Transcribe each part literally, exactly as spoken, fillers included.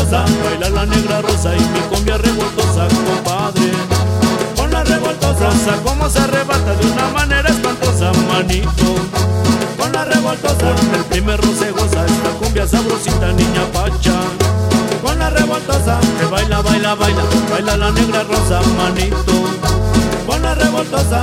revoltosa, baila la negra rosa y mi cumbia revoltosa, compadre. Con la revoltosa, rosa como se arrebata de una manera espantosa, manito. Con la revoltosa, con el primer roce goza esta cumbia sabrosita, niña pacha. Con la revoltosa, que baila, baila, baila, baila la negra rosa, manito. Con la revoltosa.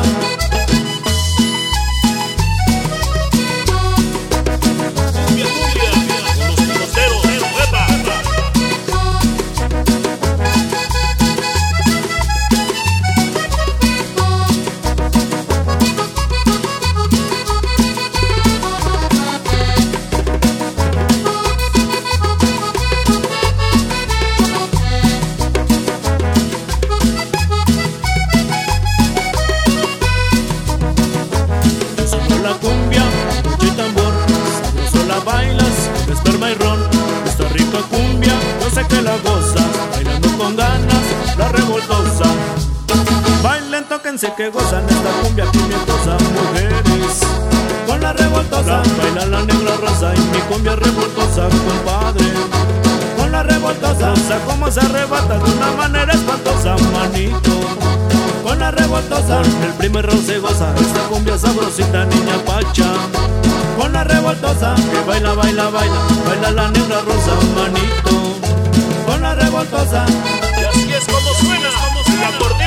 Bailas, esperma y ron, esta rica cumbia, yo sé que la gozas, bailando con ganas, la revoltosa. Bailen, tóquense que gozan esta cumbia pimientosa, mujeres. Con la revoltosa, baila la negra rosa y mi cumbia revoltosa, compadre. Con la revoltosa, rosa como se arrebata de una manera espantosa, manito. Con la revoltosa, el primer roce goza esta cumbia sabrosita, niña pacha. Con la revoltosa, que baila, baila, baila, baila la negra rosa, manito. Con la revoltosa. Y así es como suena, la